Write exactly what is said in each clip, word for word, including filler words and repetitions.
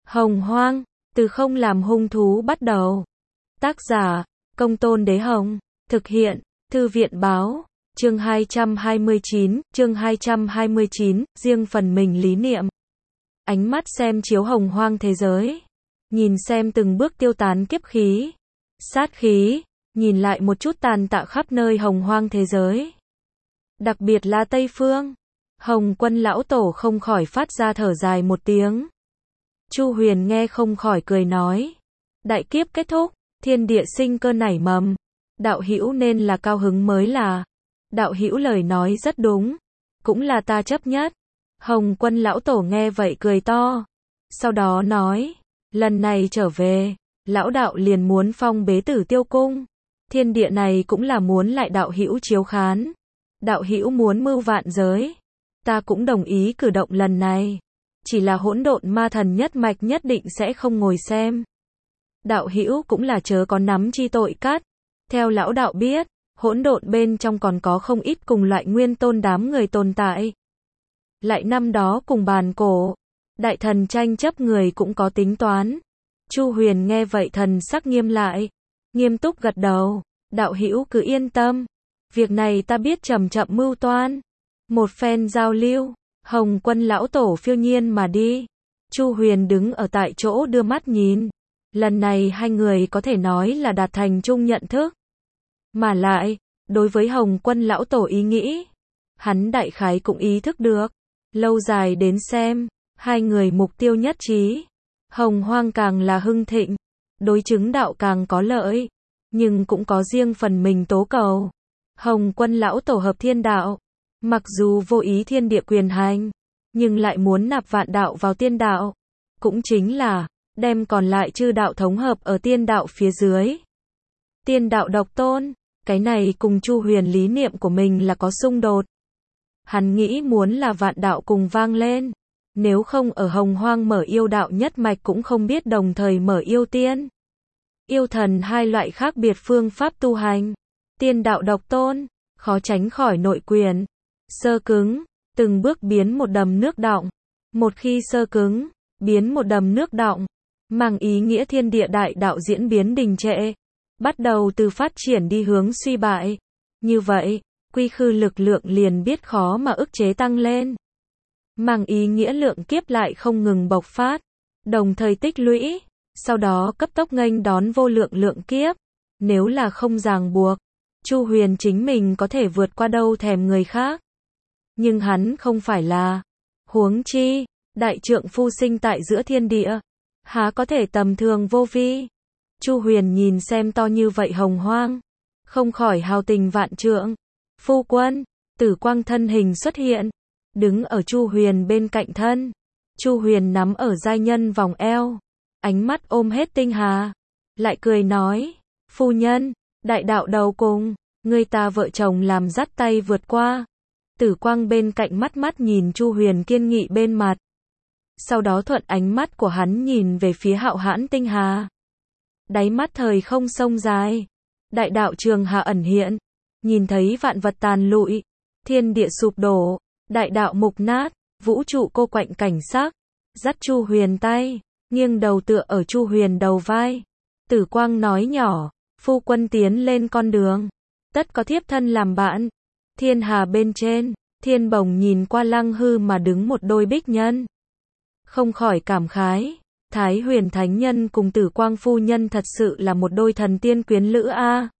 Hồng Hoang, từ không làm hung thú bắt đầu. Tác giả, Công Tôn Đế Hồng. Thực hiện, Thư viện Báo. Chương hai trăm hai mươi chín, chương hai trăm hai mươi chín, riêng phần mình lý niệm. Ánh mắt xem chiếu hồng hoang thế giới. Nhìn xem từng bước tiêu tán kiếp khí, sát khí, nhìn lại một chút tàn tạ khắp nơi hồng hoang thế giới. Đặc biệt là Tây Phương. Hồng Quân lão tổ không khỏi phát ra thở dài một tiếng. Chu Huyền nghe không khỏi cười nói. Đại kiếp kết thúc, thiên địa sinh cơ nảy mầm. Đạo hữu nên là cao hứng mới là. Đạo hữu lời nói rất đúng. Cũng là ta chấp nhất. Hồng Quân lão tổ nghe vậy cười to. Sau đó nói. Lần này trở về, lão đạo liền muốn phong bế Tử Tiêu Cung. Thiên địa này cũng là muốn lại đạo hữu chiếu khán. Đạo hữu muốn mưu vạn giới. Ta cũng đồng ý cử động lần này. Chỉ là hỗn độn ma thần nhất mạch nhất định sẽ không ngồi xem. Đạo hữu cũng là chớ có nắm chi tội cát. Theo lão đạo biết, hỗn độn bên trong còn có không ít cùng loại nguyên tôn đám người tồn tại. Lại năm đó cùng bàn cổ, đại thần tranh chấp người cũng có tính toán. Chu Huyền nghe vậy thần sắc nghiêm lại, nghiêm túc gật đầu, đạo hữu cứ yên tâm, việc này ta biết chậm chậm mưu toan. Một phen giao lưu, Hồng Quân lão tổ phiêu nhiên mà đi. Chu Huyền đứng ở tại chỗ đưa mắt nhìn. Lần này hai người có thể nói là đạt thành chung nhận thức. Mà lại, đối với Hồng Quân lão tổ ý nghĩ, hắn đại khái cũng ý thức được. Lâu dài đến xem, hai người mục tiêu nhất trí. Hồng hoang càng là hưng thịnh, đối chứng đạo càng có lợi, nhưng cũng có riêng phần mình tố cầu. Hồng Quân lão tổ hợp thiên đạo, mặc dù vô ý thiên địa quyền hành, nhưng lại muốn nạp vạn đạo vào tiên đạo, cũng chính là đem còn lại chư đạo thống hợp ở tiên đạo phía dưới. Tiên đạo độc tôn, cái này cùng Chu Huyền lý niệm của mình là có xung đột. Hắn nghĩ muốn là vạn đạo cùng vang lên, nếu không ở hồng hoang mở yêu đạo nhất mạch cũng không biết đồng thời mở yêu tiên. Yêu thần hai loại khác biệt phương pháp tu hành. Tiên đạo độc tôn, khó tránh khỏi nội quyền, sơ cứng, từng bước biến một đầm nước đọng. Một khi sơ cứng, biến một đầm nước đọng, mang ý nghĩa thiên địa đại đạo diễn biến đình trệ, bắt đầu từ phát triển đi hướng suy bại. Như vậy, quy khư lực lượng liền biết khó mà ức chế tăng lên. Mang ý nghĩa lượng kiếp lại không ngừng bộc phát, đồng thời tích lũy, sau đó cấp tốc nghênh đón vô lượng lượng kiếp. Nếu là không ràng buộc, Chu Huyền chính mình có thể vượt qua đâu thèm người khác. Nhưng hắn không phải là. Huống chi, đại trượng phu sinh tại giữa thiên địa, há có thể tầm thường vô vi. Chu Huyền nhìn xem to như vậy hồng hoang, không khỏi hào tình vạn trượng. Phu quân, Tử Quang thân hình xuất hiện, đứng ở Chu Huyền bên cạnh thân. Chu Huyền nắm ở giai nhân vòng eo, ánh mắt ôm hết tinh hà, lại cười nói, phu nhân, đại đạo đầu cùng, người ta vợ chồng làm dắt tay vượt qua. Tử Quang bên cạnh mắt mắt nhìn Chu Huyền kiên nghị bên mặt. Sau đó thuận ánh mắt của hắn nhìn về phía hạo hãn tinh hà. Đáy mắt thời không sông dài, đại đạo trường hà ẩn hiện, nhìn thấy vạn vật tàn lụi, thiên địa sụp đổ, đại đạo mục nát, vũ trụ cô quạnh cảnh sắc, dắt Chu Huyền tay, nghiêng đầu tựa ở Chu Huyền đầu vai. Tử Quang nói nhỏ, phu quân tiến lên con đường, tất có thiếp thân làm bạn. Thiên hà bên trên, Thiên Bồng nhìn qua lăng hư mà đứng một đôi bích nhân, không khỏi cảm khái, Thái Huyền Thánh Nhân cùng Tử Quang phu nhân thật sự là một đôi thần tiên quyến lữ a.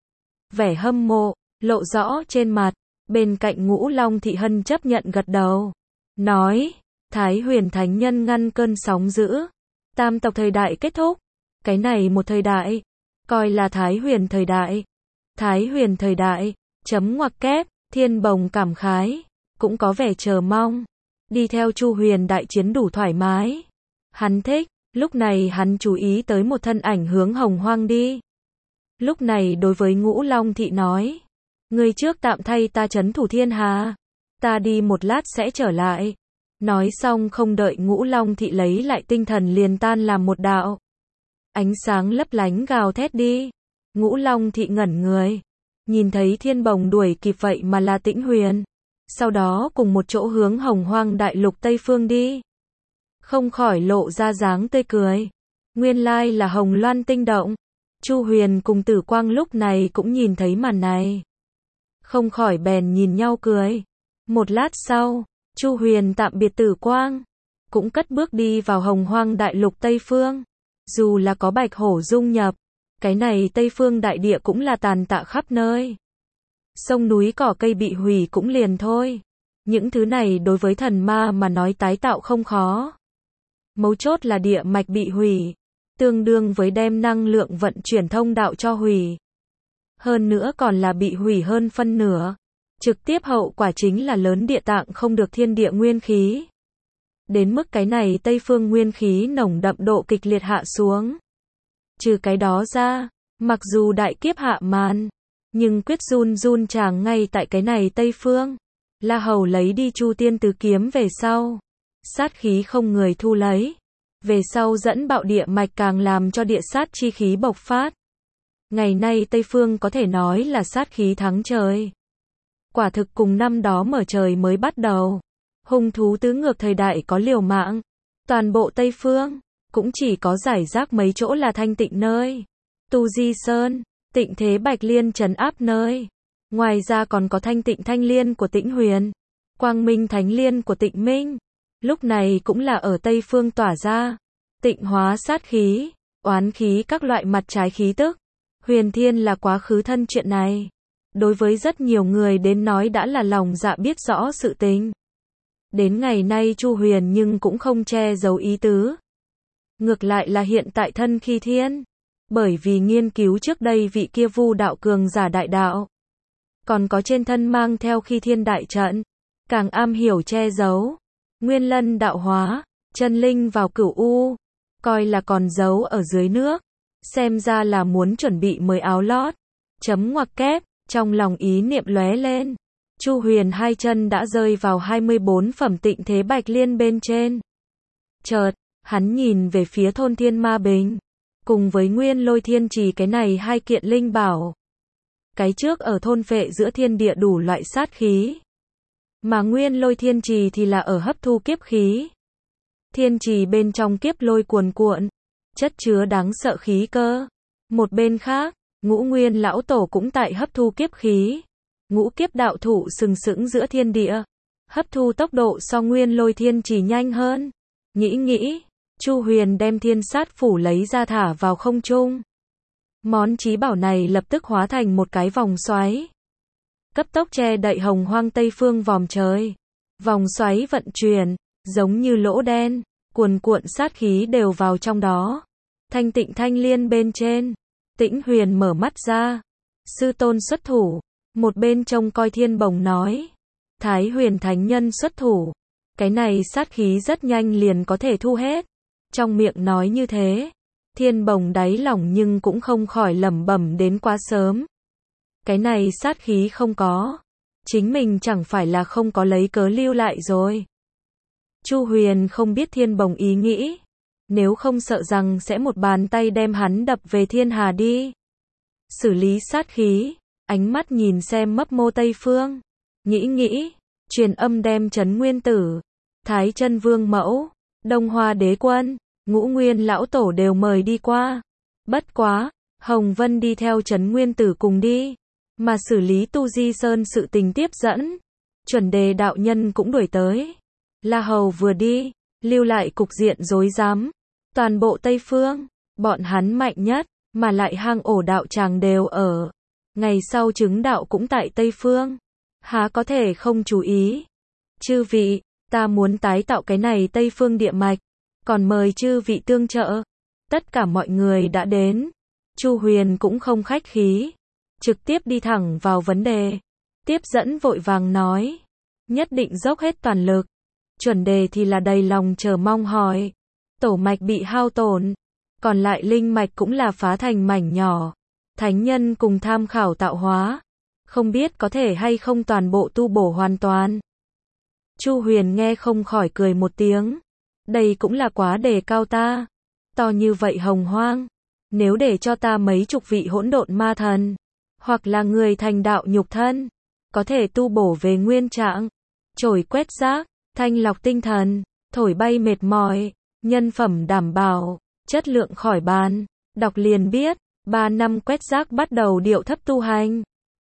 Vẻ hâm mộ lộ rõ trên mặt. Bên cạnh Ngũ Long Thị Hân chấp nhận gật đầu, nói, Thái Huyền Thánh Nhân ngăn cơn sóng dữ, tam tộc thời đại kết thúc, cái này một thời đại, coi là Thái Huyền thời đại. Thái Huyền thời đại, chấm ngoặc kép. Thiên Bồng cảm khái, cũng có vẻ chờ mong, đi theo Chu Huyền đại chiến đủ thoải mái. Hắn thích, lúc này hắn chú ý tới một thân ảnh hướng hồng hoang đi. Lúc này đối với Ngũ Long Thị nói, ngươi trước tạm thay ta trấn thủ thiên hà, ta đi một lát sẽ trở lại. Nói xong không đợi Ngũ Long Thị lấy lại tinh thần liền tan làm một đạo. Ánh sáng lấp lánh gào thét đi. Ngũ Long Thị ngẩn người, nhìn thấy Thiên Bồng đuổi kịp vậy mà là Tĩnh Huyền. Sau đó cùng một chỗ hướng hồng hoang đại lục Tây Phương đi. không khỏi lộ ra dáng tươi cười. Nguyên lai là Hồng Loan tinh động. Chu Huyền cùng Tử Quang lúc này cũng nhìn thấy màn này. Không khỏi bèn nhìn nhau cười. Một lát sau, Chu Huyền tạm biệt Tử Quang, cũng cất bước đi vào Hồng Hoang đại lục Tây Phương. Dù là có Bạch Hổ dung nhập, cái này Tây Phương đại địa cũng là tàn tạ khắp nơi. Sông núi cỏ cây bị hủy cũng liền thôi. Những thứ này đối với thần ma mà nói tái tạo không khó. Mấu chốt là địa mạch bị hủy, tương đương với đem năng lượng vận chuyển thông đạo cho hủy. Hơn nữa còn là bị hủy hơn phân nửa. Trực tiếp hậu quả chính là lớn địa tạng không được thiên địa nguyên khí. Đến mức cái này Tây Phương nguyên khí nồng đậm độ kịch liệt hạ xuống. Trừ cái đó ra, mặc dù đại kiếp hạ màn, nhưng quyết run run chàng ngay tại cái này Tây Phương. La Hầu lấy đi Chu Tiên Tứ Kiếm về sau, sát khí không người thu lấy. Về sau dẫn bạo địa mạch càng làm cho địa sát chi khí bộc phát. Ngày nay Tây Phương có thể nói là sát khí thắng trời. Quả thực cùng năm đó mở trời mới bắt đầu. Hung thú tứ ngược thời đại có liều mạng. Toàn bộ Tây Phương, cũng chỉ có giải rác mấy chỗ là thanh tịnh nơi. Tu Di Sơn, Tịnh Thế Bạch Liên trấn áp nơi. Ngoài ra còn có Thanh Tịnh Thanh Liên của Tĩnh Huyền, Quang Minh Thánh Liên của Tịnh Minh. Lúc này cũng là ở Tây Phương tỏa ra. Tịnh hóa sát khí, oán khí các loại mặt trái khí tức. Huyền Thiên là quá khứ thân chuyện này. Đối với rất nhiều người đến nói đã là lòng dạ biết rõ sự tình. Đến ngày nay Chu Huyền nhưng cũng không che giấu ý tứ. Ngược lại là hiện tại thân khi thiên. Bởi vì nghiên cứu trước đây vị kia Vu đạo cường giả đại đạo. Còn có trên thân mang theo khi thiên đại trận. Càng am hiểu che giấu. Nguyên lân đạo hóa, chân linh vào cửu u. Coi là còn giấu ở dưới nước. Xem ra là muốn chuẩn bị mới áo lót. Chấm ngoặc kép, trong lòng ý niệm lóe lên. Chu Huyền hai chân đã rơi vào hai mươi bốn phẩm Tịnh Thế Bạch Liên bên trên. Chợt, hắn nhìn về phía thôn Thiên Ma Bình. Cùng với Nguyên Lôi Thiên Trì cái này hai kiện linh bảo. Cái trước ở thôn phệ giữa thiên địa đủ loại sát khí. Mà Nguyên Lôi Thiên Trì thì là ở hấp thu kiếp khí. Thiên trì bên trong kiếp lôi cuồn cuộn, chất chứa đáng sợ khí cơ. Một bên khác, Ngũ Nguyên lão tổ cũng tại hấp thu kiếp khí. Ngũ kiếp đạo thụ sừng sững giữa thiên địa, hấp thu tốc độ so Nguyên Lôi Thiên Trì nhanh hơn. Nghĩ nghĩ, Chu Huyền đem Thiên Sát Phủ lấy ra thả vào không trung. Món chí bảo này lập tức hóa thành một cái vòng xoáy, cấp tốc che đậy Hồng Hoang Tây Phương vòm trời. Vòng xoáy vận chuyển, giống như lỗ đen, cuồn cuộn sát khí đều vào trong đó. Thanh Tịnh Thanh Liên bên trên, Tĩnh Huyền mở mắt ra. Sư tôn xuất thủ, một bên trông coi Thiên Bồng nói. Thái Huyền Thánh Nhân xuất thủ. Cái này sát khí rất nhanh liền có thể thu hết. Trong miệng nói như thế, Thiên Bồng đáy lòng nhưng cũng không khỏi lẩm bẩm đến quá sớm. Cái này sát khí không có, chính mình chẳng phải là không có lấy cớ lưu lại rồi. Chu Huyền không biết Thiên Bồng ý nghĩ, nếu không sợ rằng sẽ một bàn tay đem hắn đập về thiên hà đi. Xử lý sát khí, ánh mắt nhìn xem mấp mô Tây Phương, nghĩ nghĩ, truyền âm đem Trấn Nguyên Tử, Thái Chân Vương Mẫu, Đông Hoa Đế Quân, Ngũ Nguyên lão tổ đều mời đi qua. Bất quá, Hồng Vân đi theo Trấn Nguyên Tử cùng đi, mà xử lý Tu Di Sơn sự tình tiếp dẫn. Chuẩn Đề đạo nhân cũng đuổi tới. La Hầu vừa đi, lưu lại cục diện rối rắm. Toàn bộ Tây Phương, bọn hắn mạnh nhất, mà lại hang ổ đạo tràng đều ở. Ngày sau chứng đạo cũng tại Tây Phương, há có thể không chú ý. Chư vị, ta muốn tái tạo cái này Tây Phương địa mạch, còn mời chư vị tương trợ. Tất cả mọi người đã đến. Chu Huyền cũng không khách khí, trực tiếp đi thẳng vào vấn đề. Tiếp dẫn vội vàng nói, nhất định dốc hết toàn lực. Chuẩn Đề thì là đầy lòng chờ mong hỏi, tổ mạch bị hao tổn, còn lại linh mạch cũng là phá thành mảnh nhỏ. Thánh nhân cùng tham khảo tạo hóa, không biết có thể hay không toàn bộ tu bổ hoàn toàn. Chu Huyền nghe không khỏi cười một tiếng. Đây cũng là quá đề cao ta. To như vậy Hồng Hoang, nếu để cho ta mấy chục vị hỗn độn ma thần, hoặc là người thành đạo nhục thân, có thể tu bổ về nguyên trạng, trồi quét rác, thanh lọc tinh thần, thổi bay mệt mỏi, nhân phẩm đảm bảo, chất lượng khỏi bàn. Đọc liền biết, ba năm quét rác bắt đầu điệu thấp tu hành.